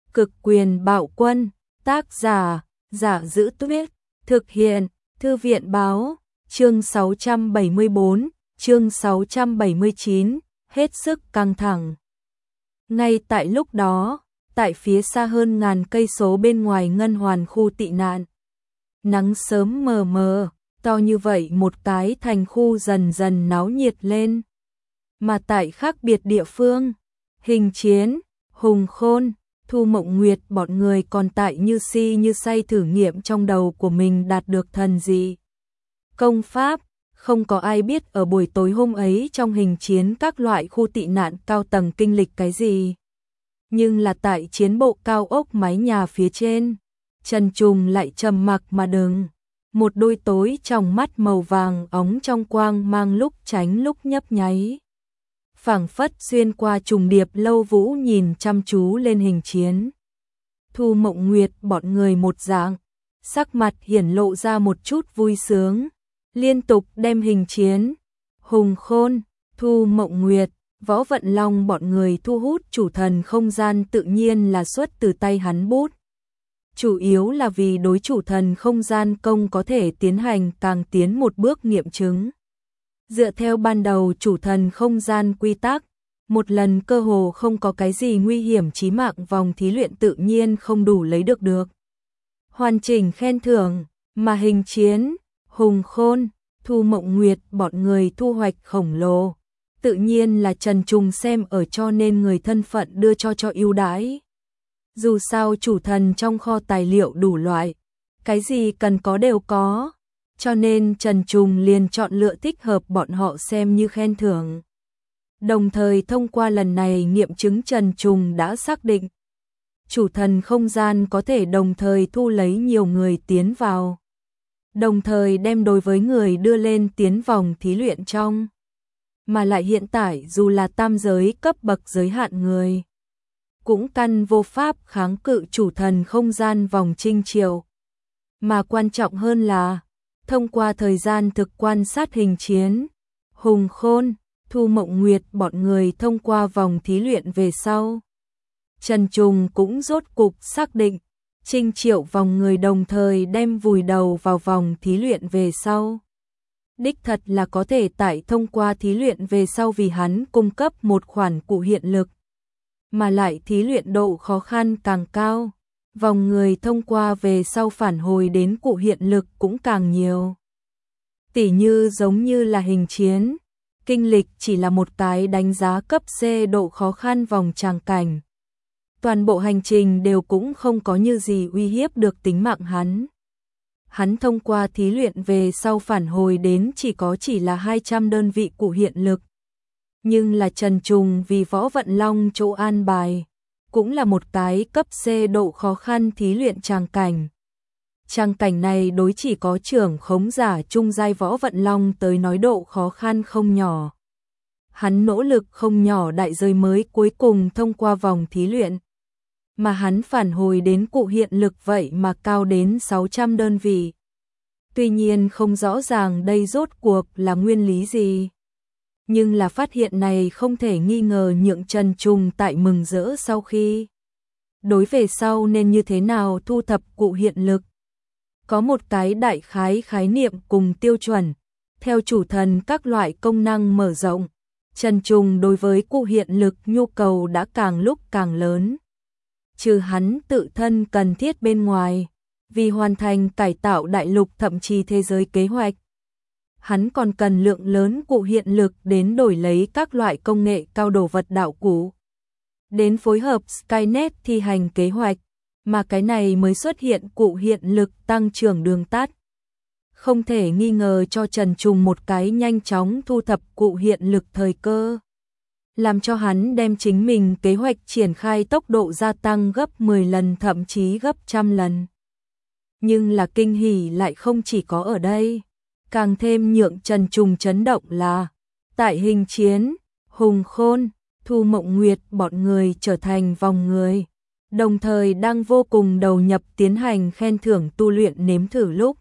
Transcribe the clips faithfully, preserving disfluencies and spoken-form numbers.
Cực quyền bạo quân, tác giả, Giả Giữ Tuyết, thực hiện, Thư viện báo, chương sáu trăm bảy mươi tư, chương sáu trăm bảy mươi chín, hết sức căng thẳng. Ngay tại lúc đó, tại phía xa hơn ngàn cây số bên ngoài ngân hoàn khu tị nạn, nắng sớm mờ mờ, to như vậy một cái thành khu dần dần náo nhiệt lên. Mà tại khác biệt địa phương, Hình Chiến, Hùng Khôn, Thu Mộng Nguyệt bọn người còn tại như si như say thử nghiệm trong đầu của mình đạt được thần gì công pháp. Không có ai biết ở buổi tối hôm ấy trong Hình Chiến các loại khu tị nạn cao tầng kinh lịch cái gì. Nhưng là tại chiến bộ cao ốc mái nhà phía trên, Trần Trùng lại trầm mặc mà đứng. Một đôi tối trong mắt màu vàng óng trong quang mang lúc tránh lúc nhấp nháy. Phảng phất xuyên qua trùng điệp lâu vũ nhìn chăm chú lên Hình Chiến. Thu Mộng Nguyệt bọn người một dạng, sắc mặt hiển lộ ra một chút vui sướng, liên tục đem Hình Chiến, Hùng Khôn, Thu Mộng Nguyệt, Võ Vận Long bọn người thu hút chủ thần không gian tự nhiên là xuất từ tay hắn bút. Chủ yếu là vì đối chủ thần không gian công có thể tiến hành càng tiến một bước nghiệm chứng. Dựa theo ban đầu chủ thần không gian quy tắc, một lần cơ hồ không có cái gì nguy hiểm chí mạng vòng thí luyện tự nhiên không đủ lấy được được hoàn chỉnh khen thưởng, mà Hình Chiến, Hùng Khôn, Thu Mộng Nguyệt bọn người thu hoạch khổng lồ, tự nhiên là Trần Trùng xem ở cho nên người thân phận đưa cho cho ưu đãi. Dù sao chủ thần trong kho tài liệu đủ loại, cái gì cần có đều có, cho nên Trần Trùng liền chọn lựa thích hợp bọn họ xem như khen thưởng. Đồng thời thông qua lần này nghiệm chứng, Trần Trùng đã xác định chủ thần không gian có thể đồng thời thu lấy nhiều người tiến vào, đồng thời đem đối với người đưa lên tiến vòng thí luyện trong. Mà lại hiện tại dù là tam giới cấp bậc giới hạn người, cũng căn vô pháp kháng cự chủ thần không gian vòng trinh triều. Mà quan trọng hơn là, thông qua thời gian thực quan sát Hình Chiến, Hùng Khôn, Thu Mộng Nguyệt bọn người thông qua vòng thí luyện về sau, Trần Trùng cũng rốt cục xác định, trinh triệu vòng người đồng thời đem vùi đầu vào vòng thí luyện về sau. Đích thật là có thể tại thông qua thí luyện về sau vì hắn cung cấp một khoản cụ hiện lực. Mà lại thí luyện độ khó khăn càng cao, vòng người thông qua về sau phản hồi đến cụ hiện lực cũng càng nhiều. Tỉ như giống như là Hình Chiến, kinh lịch chỉ là một cái đánh giá cấp C độ khó khăn vòng tràng cảnh. Toàn bộ hành trình đều cũng không có như gì uy hiếp được tính mạng hắn. Hắn thông qua thí luyện về sau phản hồi đến chỉ có chỉ là hai trăm đơn vị cụ hiện lực. Nhưng là Trần Trùng vì Võ Vận Long chỗ an bài, cũng là một cái cấp C độ khó khăn thí luyện tràng cảnh. Tràng cảnh này đối chỉ có trưởng khống giả trung giai Võ Vận Long tới nói độ khó khăn không nhỏ. Hắn nỗ lực không nhỏ đại giới mới cuối cùng thông qua vòng thí luyện. Mà hắn phản hồi đến cụ hiện lực vậy mà cao đến sáu trăm đơn vị. Tuy nhiên không rõ ràng đây rốt cuộc là nguyên lý gì. Nhưng là phát hiện này không thể nghi ngờ nhượng Trần Trùng tại mừng rỡ sau khi. Đối về sau nên như thế nào thu thập cụ hiện lực. Có một cái đại khái khái niệm cùng tiêu chuẩn. Theo chủ thần các loại công năng mở rộng, Trần Trùng đối với cụ hiện lực nhu cầu đã càng lúc càng lớn. Trừ hắn tự thân cần thiết bên ngoài, vì hoàn thành cải tạo đại lục thậm chí thế giới kế hoạch. Hắn còn cần lượng lớn cụ hiện lực đến đổi lấy các loại công nghệ cao đồ vật đạo cụ. Đến phối hợp Skynet thi hành kế hoạch, mà cái này mới xuất hiện cụ hiện lực tăng trưởng đường tắt. Không thể nghi ngờ cho Trần Trùng một cái nhanh chóng thu thập cụ hiện lực thời cơ. Làm cho hắn đem chính mình kế hoạch triển khai tốc độ gia tăng gấp mười lần thậm chí gấp trăm lần. Nhưng là kinh hỉ lại không chỉ có ở đây. Càng thêm nhượng Trần Trùng chấn động là, tại Hình Chiến, Hùng Khôn, Thu Mộng Nguyệt bọn người trở thành vòng người, đồng thời đang vô cùng đầu nhập tiến hành khen thưởng tu luyện nếm thử lúc.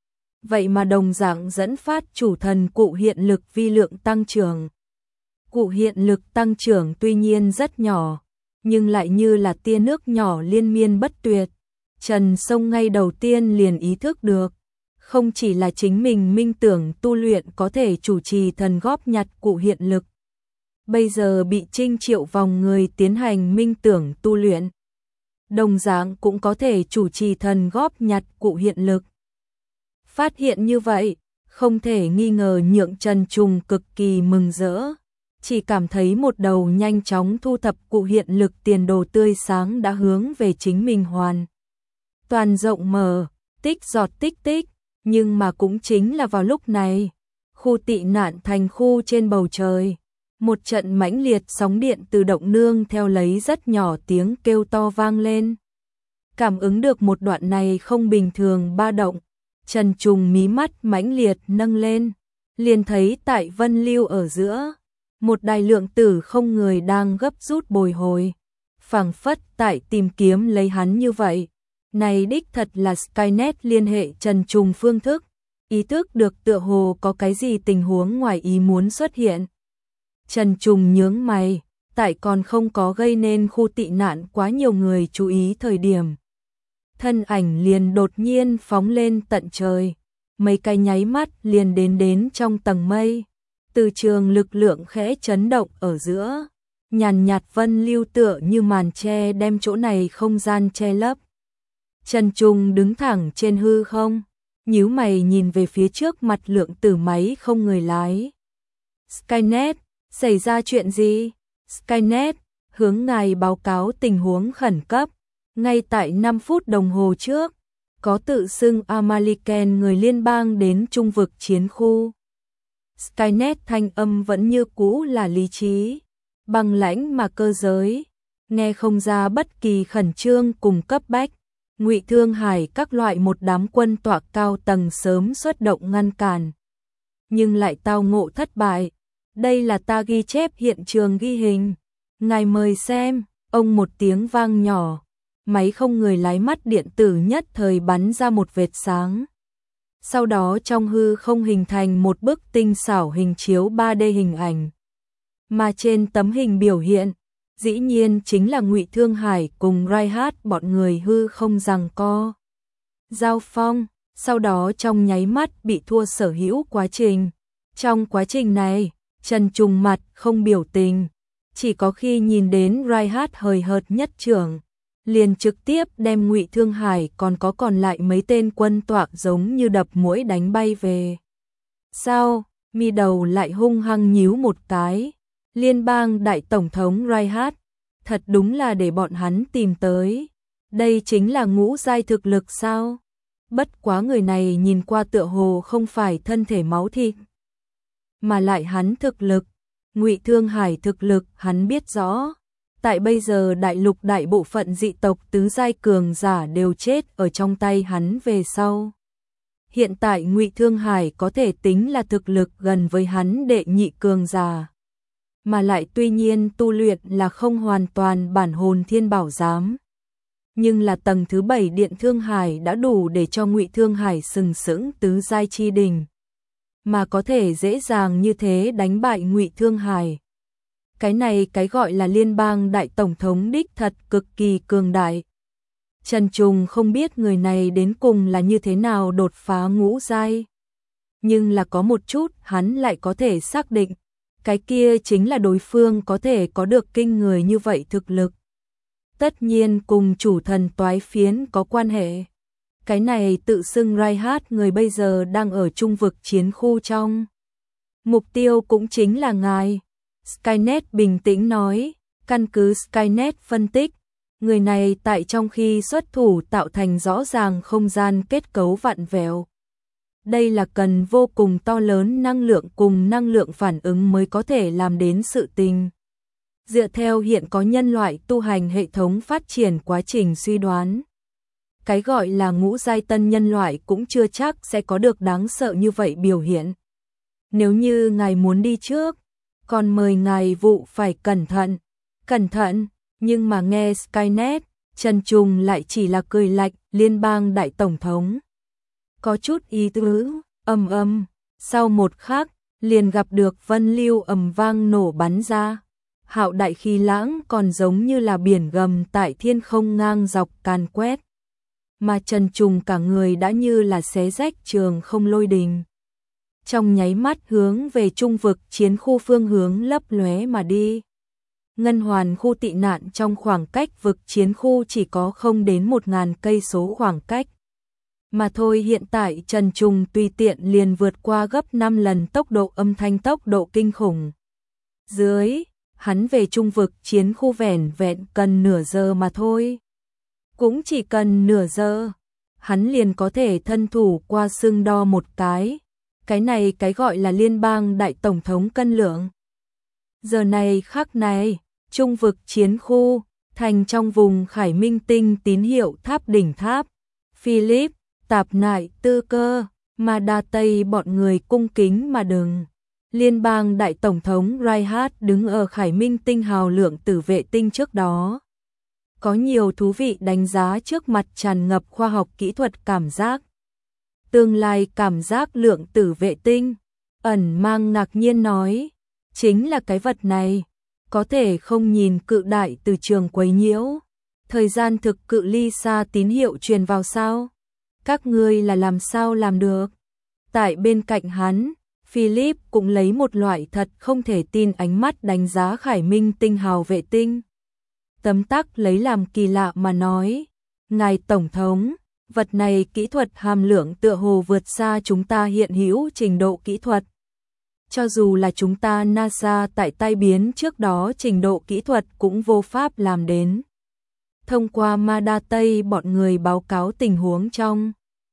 Vậy mà đồng dạng dẫn phát chủ thần cụ hiện lực vi lượng tăng trưởng. Cụ hiện lực tăng trưởng tuy nhiên rất nhỏ, nhưng lại như là tia nước nhỏ liên miên bất tuyệt. Trần Sông ngay đầu tiên liền ý thức được, không chỉ là chính mình minh tưởng tu luyện có thể chủ trì thần góp nhặt cụ hiện lực. Bây giờ bị Trinh Triệu vòng người tiến hành minh tưởng tu luyện. Đồng dạng cũng có thể chủ trì thần góp nhặt cụ hiện lực. Phát hiện như vậy, không thể nghi ngờ nhượng Trần Trùng cực kỳ mừng rỡ. Chỉ cảm thấy một đầu nhanh chóng thu thập cụ hiện lực tiền đồ tươi sáng đã hướng về chính mình hoàn. Toàn rộng mở, tích giọt tích tích, nhưng mà cũng chính là vào lúc này, khu tị nạn thành khu trên bầu trời. Một trận mãnh liệt sóng điện từ động nương theo lấy rất nhỏ tiếng kêu to vang lên. Cảm ứng được một đoạn này không bình thường ba động, Trần Trùng mí mắt mãnh liệt nâng lên, liền thấy tại vân lưu ở giữa, một đài lượng tử không người đang gấp rút bồi hồi, phảng phất tại tìm kiếm lấy hắn như vậy. Này đích thật là Skynet liên hệ Trần Trùng phương thức, ý thức được tựa hồ có cái gì tình huống ngoài ý muốn xuất hiện. Trần Trùng nhướng mày, tại còn không có gây nên khu tị nạn quá nhiều người chú ý thời điểm. Thân ảnh liền đột nhiên phóng lên tận trời, mấy cái nháy mắt liền đến đến trong tầng mây. Từ trường lực lượng khẽ chấn động ở giữa, nhàn nhạt vân lưu tựa như màn che đem chỗ này không gian che lấp. Trần Trùng đứng thẳng trên hư không, nhíu mày nhìn về phía trước mặt lượng tử máy không người lái. Skynet, xảy ra chuyện gì? Skynet, hướng ngài báo cáo tình huống khẩn cấp. Ngay tại năm phút đồng hồ trước, có tự xưng Amaliken người liên bang đến trung vực chiến khu. Skynet thanh âm vẫn như cũ là lý trí, băng lãnh mà cơ giới, nghe không ra bất kỳ khẩn trương cùng cấp bách. Ngụy Thương Hải các loại một đám quân tọa cao tầng sớm xuất động ngăn cản, nhưng lại tao ngộ thất bại. Đây là ta ghi chép hiện trường ghi hình, ngài mời xem. Ông một tiếng vang nhỏ, máy không người lái mắt điện tử nhất thời bắn ra một vệt sáng. Sau đó trong hư không hình thành một bức tinh xảo hình chiếu ba D hình ảnh. Mà trên tấm hình biểu hiện, dĩ nhiên chính là Ngụy Thương Hải cùng Reinhardt bọn người hư không giằng co. Giao phong, sau đó trong nháy mắt bị thua sở hữu quá trình. Trong quá trình này, Trần Trùng mặt không biểu tình, chỉ có khi nhìn đến Reinhardt hời hợt nhất trưởng, liền trực tiếp đem Ngụy Thương Hải còn có còn lại mấy tên quân tọa giống như đập muỗi đánh bay về. Sao, mi đầu lại hung hăng nhíu một cái, liên bang đại tổng thống Reinhardt, thật đúng là để bọn hắn tìm tới. Đây chính là ngũ giai thực lực sao? Bất quá người này nhìn qua tựa hồ không phải thân thể máu thịt, mà lại hắn thực lực, Ngụy Thương Hải thực lực hắn biết rõ. Tại bây giờ đại lục đại bộ phận dị tộc tứ giai cường giả đều chết ở trong tay hắn về sau. Hiện tại Ngụy Thương Hải có thể tính là thực lực gần với hắn đệ nhị cường giả. Mà lại tuy nhiên tu luyện là không hoàn toàn bản hồn thiên bảo giám. Nhưng là tầng thứ bảy điện Thương Hải đã đủ để cho Ngụy Thương Hải sừng sững tứ giai chi đỉnh. Mà có thể dễ dàng như thế đánh bại Ngụy Thương Hải. Cái này cái gọi là liên bang đại tổng thống đích thật cực kỳ cường đại. Trần Trùng không biết người này đến cùng là như thế nào đột phá ngũ giai. Nhưng là có một chút hắn lại có thể xác định, cái kia chính là đối phương có thể có được kinh người như vậy thực lực. Tất nhiên cùng chủ thần toái phiến có quan hệ. Cái này tự xưng Reinhardt người bây giờ đang ở trung vực chiến khu trong. Mục tiêu cũng chính là ngài. Skynet bình tĩnh nói, căn cứ Skynet phân tích, người này tại trong khi xuất thủ tạo thành rõ ràng không gian kết cấu vặn vẹo. Đây là cần vô cùng to lớn năng lượng cùng năng lượng phản ứng mới có thể làm đến sự tình. Dựa theo hiện có nhân loại tu hành hệ thống phát triển quá trình suy đoán, cái gọi là ngũ giai tân nhân loại cũng chưa chắc sẽ có được đáng sợ như vậy biểu hiện. Nếu như ngài muốn đi trước, còn mời ngài vụ phải cẩn thận, cẩn thận, nhưng mà nghe Skynet, Trần Trùng lại chỉ là cười lạnh, liên bang đại tổng thống. Có chút ý tứ, ầm ầm, sau một khắc, liền gặp được vân lưu ầm vang nổ bắn ra. hạo đại khí lãng còn giống như là biển gầm tại thiên không ngang dọc càn quét. Mà Trần Trùng cả người đã như là xé rách trường không lôi đình. Trong nháy mắt hướng về trung vực chiến khu phương hướng lấp lóe mà đi. Ngân hoàn khu tị nạn trong khoảng cách vực chiến khu chỉ có không đến một ngàn cây số khoảng cách. Mà thôi hiện tại Trần Trùng tùy tiện liền vượt qua gấp năm lần tốc độ âm thanh tốc độ kinh khủng. Dưới, hắn về trung vực chiến khu vẻn vẹn cần nửa giờ mà thôi. Cũng chỉ cần nửa giờ, hắn liền có thể thân thủ qua xương đo một cái. Cái này cái gọi là liên bang đại tổng thống cân lượng. Giờ này khắc này, trung vực chiến khu, thành trong vùng Khải Minh Tinh tín hiệu tháp đỉnh tháp. Philip, Tạp Nại, Tư Cơ, mà đa Tây bọn người cung kính mà đừng. Liên bang đại tổng thống Reinhardt đứng ở Khải Minh Tinh hào lượng tử vệ tinh trước đó. Có nhiều thú vị đánh giá trước mặt tràn ngập khoa học kỹ thuật cảm giác. Tương lai cảm giác lượng tử vệ tinh, ẩn mang ngạc nhiên nói, chính là cái vật này, có thể không nhìn cự đại từ trường quấy nhiễu. Thời gian thực cự ly xa tín hiệu truyền vào sao? Các ngươi là làm sao làm được? Tại bên cạnh hắn, Philip cũng lấy một loại thật không thể tin ánh mắt đánh giá Khải Minh Tinh hào vệ tinh. Tấm tắc lấy làm kỳ lạ mà nói, ngài tổng thống, vật này kỹ thuật hàm lượng tựa hồ vượt xa chúng ta hiện hữu trình độ kỹ thuật. Cho dù là chúng ta NASA tại tai biến trước đó trình độ kỹ thuật cũng vô pháp làm đến. Thông qua ma đa Tây bọn người báo cáo tình huống trong.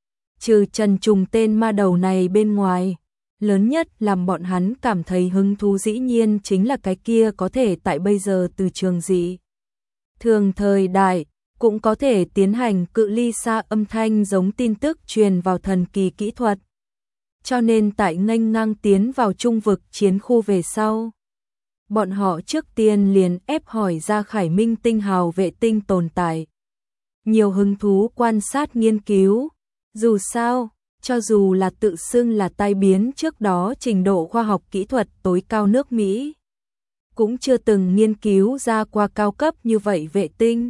Trừ Trần Trùng tên ma đầu này bên ngoài, lớn nhất làm bọn hắn cảm thấy hứng thú dĩ nhiên chính là cái kia có thể tại bây giờ từ trường dị. Thường thời đại, cũng có thể tiến hành cự ly xa âm thanh giống tin tức truyền vào thần kỳ kỹ thuật. Cho nên tại nghênh ngang tiến vào trung vực chiến khu về sau. Bọn họ trước tiên liền ép hỏi ra Khải Minh Tinh hào vệ tinh tồn tại. Nhiều hứng thú quan sát nghiên cứu. Dù sao, cho dù là tự xưng là tai biến trước đó trình độ khoa học kỹ thuật tối cao nước Mỹ, cũng chưa từng nghiên cứu ra qua cao cấp như vậy vệ tinh.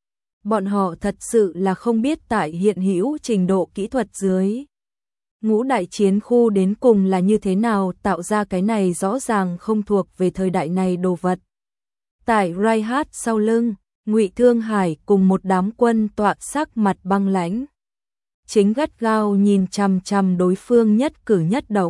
Bọn họ thật sự là không biết tại hiện hữu trình độ kỹ thuật dưới. Ngũ đại chiến khu đến cùng là như thế nào tạo ra cái này rõ ràng không thuộc về thời đại này đồ vật. Tại Reinhardt sau lưng, Ngụy Thương Hải cùng một đám quân tọa sắc mặt băng lãnh. Chính gắt gao nhìn chằm chằm đối phương nhất cử nhất động.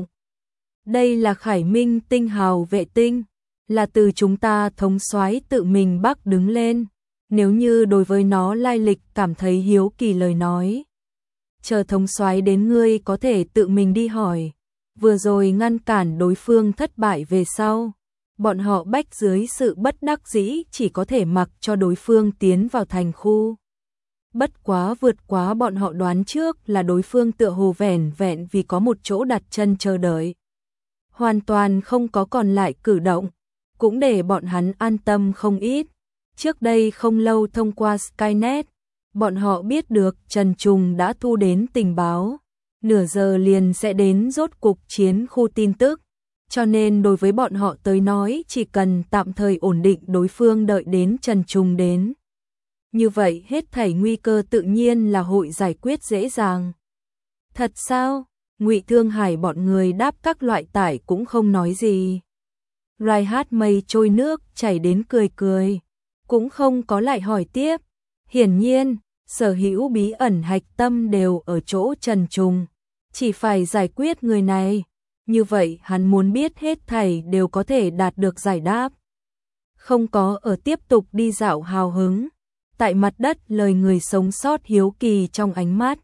Đây là Khải Minh Tinh hào vệ tinh, là từ chúng ta thống soái tự mình bắc đứng lên. Nếu như đối với nó lai lịch cảm thấy hiếu kỳ lời nói, chờ thống soái đến ngươi có thể tự mình đi hỏi. Vừa rồi ngăn cản đối phương thất bại về sau, bọn họ bách dưới sự bất đắc dĩ chỉ có thể mặc cho đối phương tiến vào thành khu. Bất quá vượt quá bọn họ đoán trước là đối phương tựa hồ vẻn vẹn vì có một chỗ đặt chân chờ đợi. Hoàn toàn không có còn lại cử động, cũng để bọn hắn an tâm không ít. Trước đây không lâu thông qua Skynet, bọn họ biết được Trần Trùng đã thu đến tình báo, nửa giờ liền sẽ đến rốt cục chiến khu tin tức, cho nên đối với bọn họ tới nói chỉ cần tạm thời ổn định đối phương đợi đến Trần Trùng đến. Như vậy hết thảy nguy cơ tự nhiên là hội giải quyết dễ dàng. Thật sao? Ngụy Thương Hải bọn người đáp các loại tải cũng không nói gì. Reinhardt mây trôi nước chảy đến cười cười, cũng không có lại hỏi tiếp. Hiển nhiên, sở hữu bí ẩn hạch tâm đều ở chỗ Trần Trùng, chỉ phải giải quyết người này, như vậy hắn muốn biết hết thảy đều có thể đạt được giải đáp. Không có ở tiếp tục đi dạo hào hứng, tại mặt đất lời người sống sót hiếu kỳ trong ánh mắt.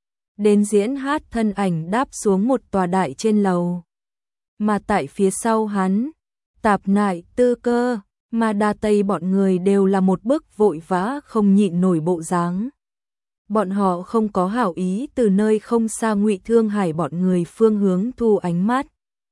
Đến diễn hát thân ảnh đáp xuống một tòa đại trên lầu. Mà tại phía sau hắn, Tạp Nại, Tư Cơ, mà đa Tây bọn người đều là một bức vội vã không nhịn nổi bộ dáng. Bọn họ không có hảo ý từ nơi không xa Ngụy Thương Hải bọn người phương hướng thu ánh mắt.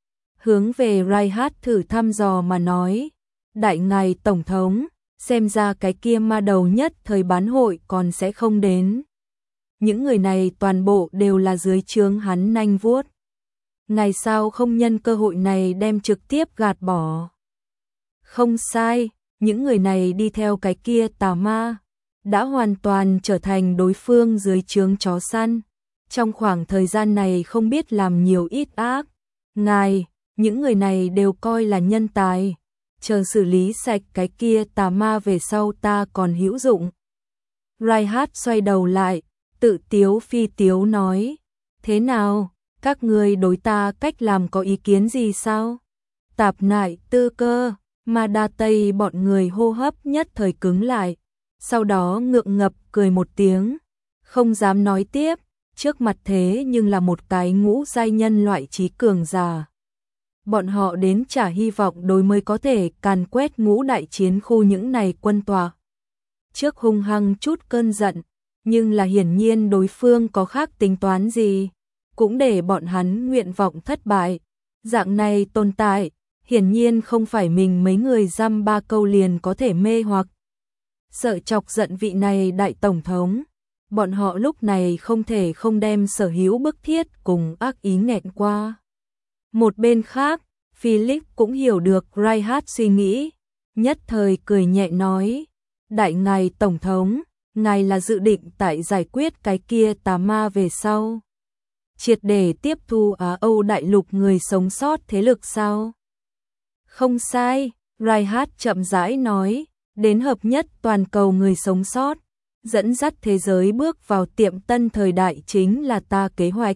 Hướng về Reinhardt thử thăm dò mà nói, đại ngài tổng thống, xem ra cái kia ma đầu nhất thời bán hội còn sẽ không đến. Những người này toàn bộ đều là dưới trướng hắn nanh vuốt. Ngài sao không nhân cơ hội này đem trực tiếp gạt bỏ. Không sai, những người này đi theo cái kia tà ma, đã hoàn toàn trở thành đối phương dưới trướng chó săn. Trong khoảng thời gian này không biết làm nhiều ít ác. Ngài, những người này đều coi là nhân tài. Chờ xử lý sạch cái kia tà ma về sau ta còn hữu dụng. Reinhardt xoay đầu lại, tự tiếu phi tiếu nói. Thế nào, các ngươi đối ta cách làm có ý kiến gì sao? Tạp Nại Tư Cơ, Ma Đa Tây bọn người hô hấp nhất thời cứng lại. Sau đó ngượng ngập cười một tiếng. Không dám nói tiếp, trước mặt thế nhưng là một cái ngũ giai nhân loại trí cường giả. Bọn họ đến trả hy vọng đối mới có thể càn quét ngũ đại chiến khu những này quân tòa. Trước hung hăng chút cơn giận, nhưng là hiển nhiên đối phương có khác tính toán gì, cũng để bọn hắn nguyện vọng thất bại. Dạng này tồn tại, hiển nhiên không phải mình mấy người dăm ba câu liền có thể mê hoặc. Sợ chọc giận vị này đại tổng thống, bọn họ lúc này không thể không đem sở hữu bức thiết cùng ác ý nghẹn qua. Một bên khác, Philip cũng hiểu được Reinhardt suy nghĩ, nhất thời cười nhẹ nói, đại ngài tổng thống, ngài là dự định tại giải quyết cái kia tà ma về sau, triệt để tiếp thu Á Âu đại lục người sống sót thế lực sao? Không sai, Reinhardt chậm rãi nói, đến hợp nhất toàn cầu người sống sót, dẫn dắt thế giới bước vào tiệm tân thời đại chính là ta kế hoạch.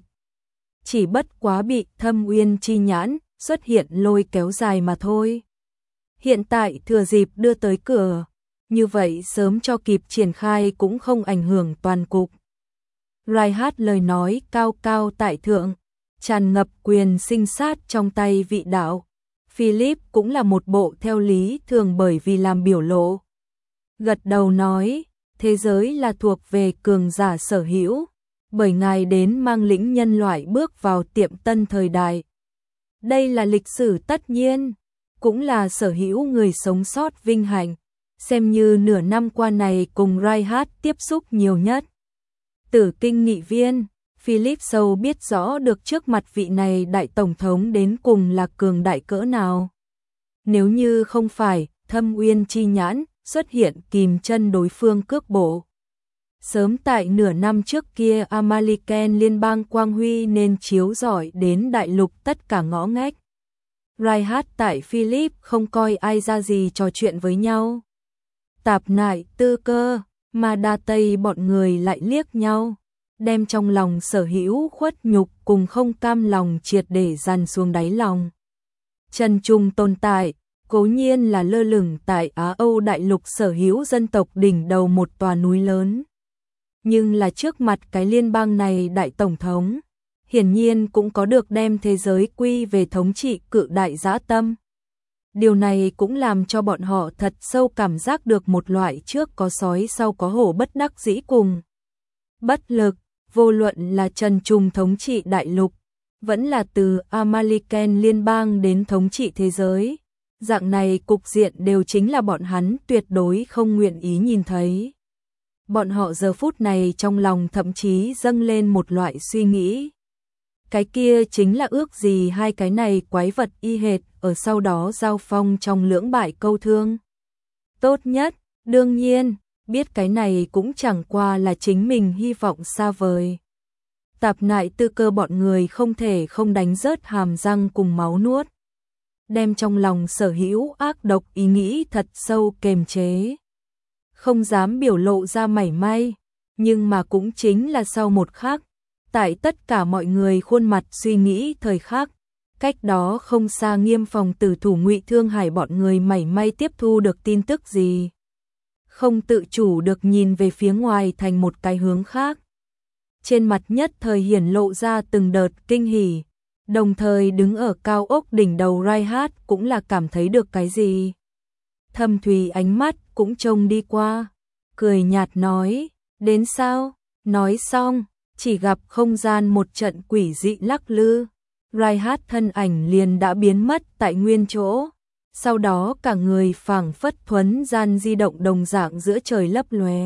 Chỉ bất quá bị Thâm Uyên chi nhãn xuất hiện lôi kéo dài mà thôi. Hiện tại thừa dịp đưa tới cửa, như vậy sớm cho kịp triển khai cũng không ảnh hưởng toàn cục. Reinhardt lời nói cao cao tại thượng, tràn ngập quyền sinh sát trong tay vị đạo. Philip cũng là một bộ theo lý thường bởi vì làm biểu lộ. Gật đầu nói, thế giới là thuộc về cường giả sở hữu, bởi ngài đến mang lĩnh nhân loại bước vào tiệm tân thời đại. Đây là lịch sử tất nhiên, cũng là sở hữu người sống sót vinh hạnh, xem như nửa năm qua này cùng Reinhardt tiếp xúc nhiều nhất. Tử kinh nghị viên, Philip sâu biết rõ được trước mặt vị này đại tổng thống đến cùng là cường đại cỡ nào. Nếu như không phải Thâm Uyên chi nhãn xuất hiện kìm chân đối phương cước bộ. Sớm tại nửa năm trước kia Amaliken liên bang quang huy nên chiếu rọi đến đại lục tất cả ngõ ngách. Reinhardt tại Philip không coi ai ra gì trò chuyện với nhau. Tạp Nại Tư Cơ, Ma Đa Tây bọn người lại liếc nhau, đem trong lòng sở hữu khuất nhục cùng không cam lòng triệt để dằn xuống đáy lòng. Trần Trung tồn tại, cố nhiên là lơ lửng tại Á Âu đại lục sở hữu dân tộc đỉnh đầu một tòa núi lớn. Nhưng là trước mặt cái liên bang này đại tổng thống, hiển nhiên cũng có được đem thế giới quy về thống trị cự đại dã tâm. Điều này cũng làm cho bọn họ thật sâu cảm giác được một loại trước có sói sau có hổ bất đắc dĩ cùng. Bất lực, vô luận là Trần Trung thống trị đại lục, vẫn là từ Amaliken liên bang đến thống trị thế giới. Dạng này cục diện đều chính là bọn hắn tuyệt đối không nguyện ý nhìn thấy. Bọn họ giờ phút này trong lòng thậm chí dâng lên một loại suy nghĩ. Cái kia chính là ước gì hai cái này quái vật y hệt ở sau đó giao phong trong lưỡng bại câu thương. Tốt nhất, đương nhiên, biết cái này cũng chẳng qua là chính mình hy vọng xa vời. Tạp Nại Tư Cơ bọn người không thể không đánh rớt hàm răng cùng máu nuốt. Đem trong lòng sở hữu ác độc ý nghĩ thật sâu kềm chế. Không dám biểu lộ ra mảy may, nhưng mà cũng chính là sau một khắc, tại tất cả mọi người khuôn mặt suy nghĩ thời khắc, cách đó không xa Nghiêm phòng tử thủ Ngụy Thương Hải bọn người mảy may tiếp thu được tin tức gì. Không tự chủ được nhìn về phía ngoài thành một cái hướng khác. Trên mặt nhất thời hiển lộ ra từng đợt kinh hỉ, đồng thời đứng ở cao ốc đỉnh đầu Reinhardt cũng là cảm thấy được cái gì. Thâm thùy ánh mắt cũng trông đi qua, cười nhạt nói, đến sao? Nói xong, chỉ gặp không gian một trận quỷ dị lắc lư. Reinhardt thân ảnh liền đã biến mất tại nguyên chỗ, sau đó cả người phảng phất thuấn gian di động đồng dạng giữa trời lấp lóe.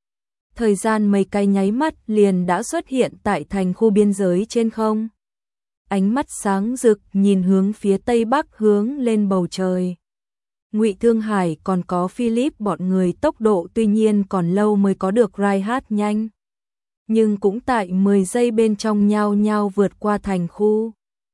Thời gian mấy cái nháy mắt liền đã xuất hiện tại thành khu biên giới trên không. Ánh mắt sáng rực nhìn hướng phía tây bắc hướng lên bầu trời. Ngụy Thương Hải còn có Philip bọn người tốc độ tuy nhiên còn lâu mới có được Reinhardt nhanh. Nhưng cũng tại mười giây bên trong nhau nhau vượt qua thành khu.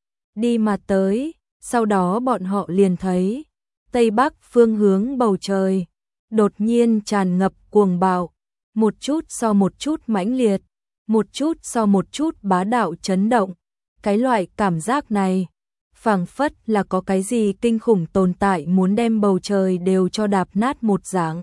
Đi mà tới, sau đó bọn họ liền thấy, Tây Bắc phương hướng bầu trời, đột nhiên tràn ngập cuồng bạo, một chút so một chút mãnh liệt, một chút so một chút bá đạo chấn động. Cái loại cảm giác này, phảng phất là có cái gì kinh khủng tồn tại muốn đem bầu trời đều cho đạp nát một dạng.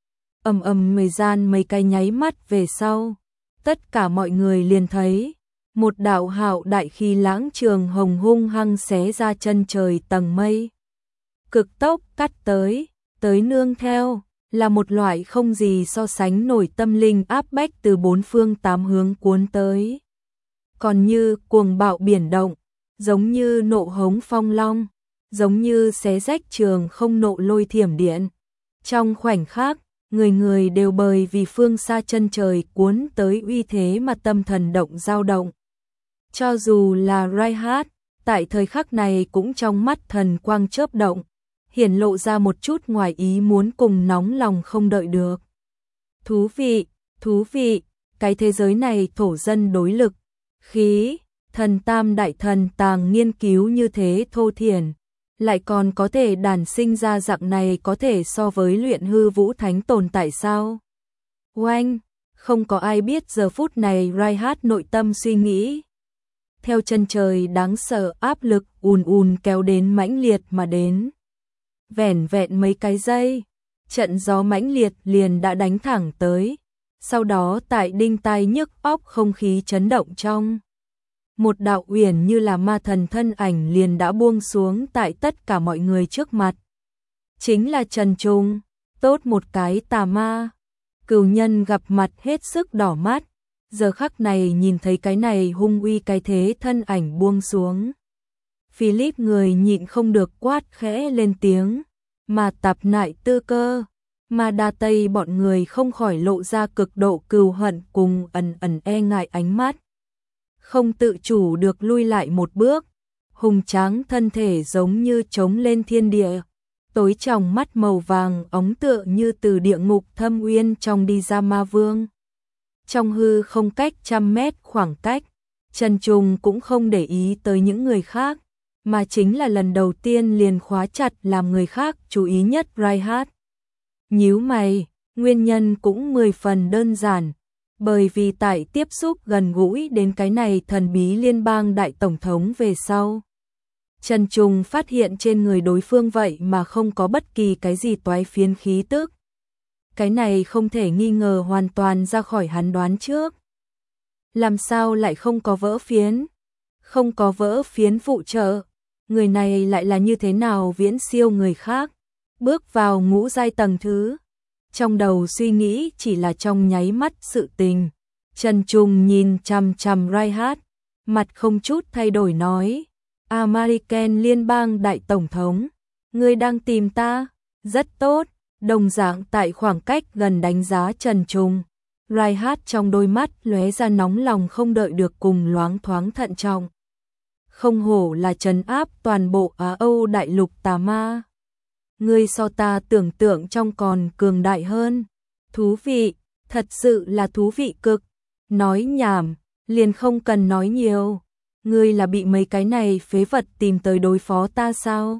Ầm ầm thời gian mấy cái nháy mắt về sau, tất cả mọi người liền thấy, một đạo hạo đại khí lãng trường hồng hung hăng xé ra chân trời tầng mây. Cực tốc cắt tới, tới nương theo, là một loại không gì so sánh nổi tâm linh áp bách từ bốn phương tám hướng cuốn tới. Còn như cuồng bạo biển động, giống như nộ hống phong long, giống như xé rách trường không nộ lôi thiểm điện. Trong khoảnh khắc, người người đều bởi vì phương xa chân trời cuốn tới uy thế mà tâm thần động dao động. Cho dù là Reinhardt, tại thời khắc này cũng trong mắt thần quang chớp động, hiển lộ ra một chút ngoài ý muốn cùng nóng lòng không đợi được. Thú vị, thú vị, cái thế giới này thổ dân đối lực, khí, thần tam đại thần tàng nghiên cứu như thế thô thiển, lại còn có thể đản sinh ra dạng này có thể so với luyện hư vũ thánh tồn tại sao? Oanh, không có ai biết giờ phút này Reinhardt nội tâm suy nghĩ. Theo chân trời đáng sợ áp lực ùn ùn kéo đến mãnh liệt mà đến. Vẻn vẹn mấy cái giây, trận gió mãnh liệt liền đã đánh thẳng tới, sau đó tại đinh tai nhức óc không khí chấn động trong. Một đạo uyển như là ma thần thân ảnh liền đã buông xuống tại tất cả mọi người trước mặt. Chính là Trần Trung, tốt một cái tà ma. Cửu nhân gặp mặt hết sức đỏ mắt, giờ khắc này nhìn thấy cái này hung uy cái thế thân ảnh buông xuống. Philip người nhịn không được quát khẽ lên tiếng, mà tạp nại tư cơ, mà đa tây bọn người không khỏi lộ ra cực độ cừu hận cùng ẩn ẩn e ngại ánh mắt. Không tự chủ được lui lại một bước, hùng tráng thân thể giống như trống lên thiên địa, tối trong mắt màu vàng óng tựa như từ địa ngục thâm uyên trong đi ra ma vương. Trong hư không cách trăm mét khoảng cách, Trần Trung cũng không để ý tới những người khác, mà chính là lần đầu tiên liền khóa chặt làm người khác chú ý nhất Reinhardt. Nhíu mày, nguyên nhân cũng mười phần đơn giản, bởi vì tại tiếp xúc gần gũi đến cái này thần bí liên bang đại tổng thống về sau. Trần Trung phát hiện trên người đối phương vậy mà không có bất kỳ cái gì toái phiến khí tức. Cái này không thể nghi ngờ hoàn toàn ra khỏi hắn đoán trước. Làm sao lại không có vỡ phiến? Không có vỡ phiến phụ trợ. Người này lại là như thế nào viễn siêu người khác? Bước vào ngũ giai tầng thứ. Trong đầu suy nghĩ chỉ là trong nháy mắt sự tình. Trần Trung nhìn chằm chằm Reinhardt, mặt không chút thay đổi nói. American liên bang đại tổng thống, ngươi đang tìm ta? Rất tốt. Đồng dạng tại khoảng cách gần đánh giá Trần Trung, Reinhardt trong đôi mắt lóe ra nóng lòng không đợi được cùng loáng thoáng thận trọng. Không hổ là trấn áp toàn bộ Á Âu đại lục tà ma. Ngươi so ta tưởng tượng trong còn cường đại hơn. Thú vị, thật sự là thú vị cực. Nói nhảm, liền không cần nói nhiều. Ngươi là bị mấy cái này phế vật tìm tới đối phó ta sao?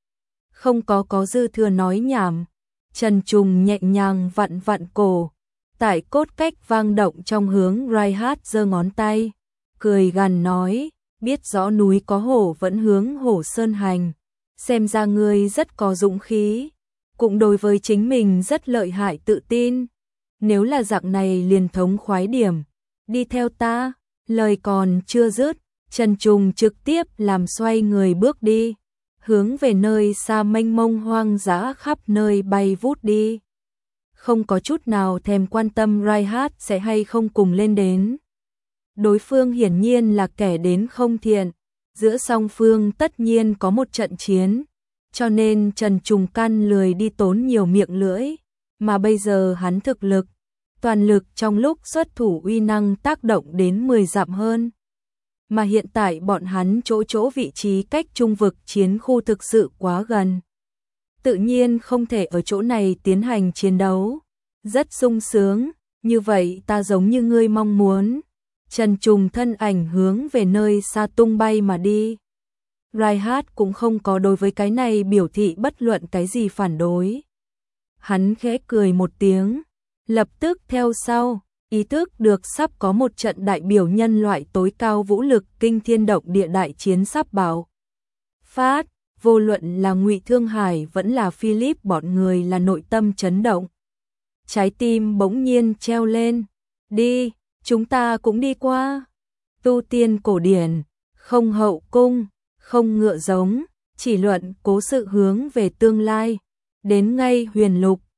Không có có dư thừa nói nhảm. Trần Trung nhẹ nhàng vặn vặn cổ, tại cốt cách vang động trong hướng Reinhardt giơ ngón tay, cười gằn nói, biết rõ núi có hổ vẫn hướng hổ sơn hành, xem ra ngươi rất có dũng khí, cũng đối với chính mình rất lợi hại tự tin, nếu là dạng này liền thống khoái điểm, đi theo ta, lời còn chưa dứt, Trần Trung trực tiếp làm xoay người bước đi. Hướng về nơi xa mênh mông hoang dã khắp nơi bay vút đi. Không có chút nào thèm quan tâm Reinhardt sẽ hay không cùng lên đến. Đối phương hiển nhiên là kẻ đến không thiện, giữa song phương tất nhiên có một trận chiến, cho nên Trần Trung căn lười đi tốn nhiều miệng lưỡi, mà bây giờ hắn thực lực, toàn lực trong lúc xuất thủ uy năng tác động đến mười dặm hơn. Mà hiện tại bọn hắn chỗ chỗ vị trí cách trung vực chiến khu thực sự quá gần. tự nhiên không thể ở chỗ này tiến hành chiến đấu. Rất sung sướng, như vậy ta giống như ngươi mong muốn. Trần Trùng thân ảnh hướng về nơi xa tung bay mà đi. Reinhardt cũng không có đối với cái này biểu thị bất luận cái gì phản đối. Hắn khẽ cười một tiếng, lập tức theo sau, ý thức được sắp có một trận đại biểu nhân loại tối cao vũ lực kinh thiên động địa đại chiến sắp bạo phát, vô luận là Ngụy Thương Hải vẫn là Philip bọn người là nội tâm chấn động. Trái tim bỗng nhiên treo lên, đi, chúng ta cũng đi qua. Tu tiên cổ điển, không hậu cung, không ngựa giống, chỉ luận cố sự hướng về tương lai. Đến ngay huyền lục,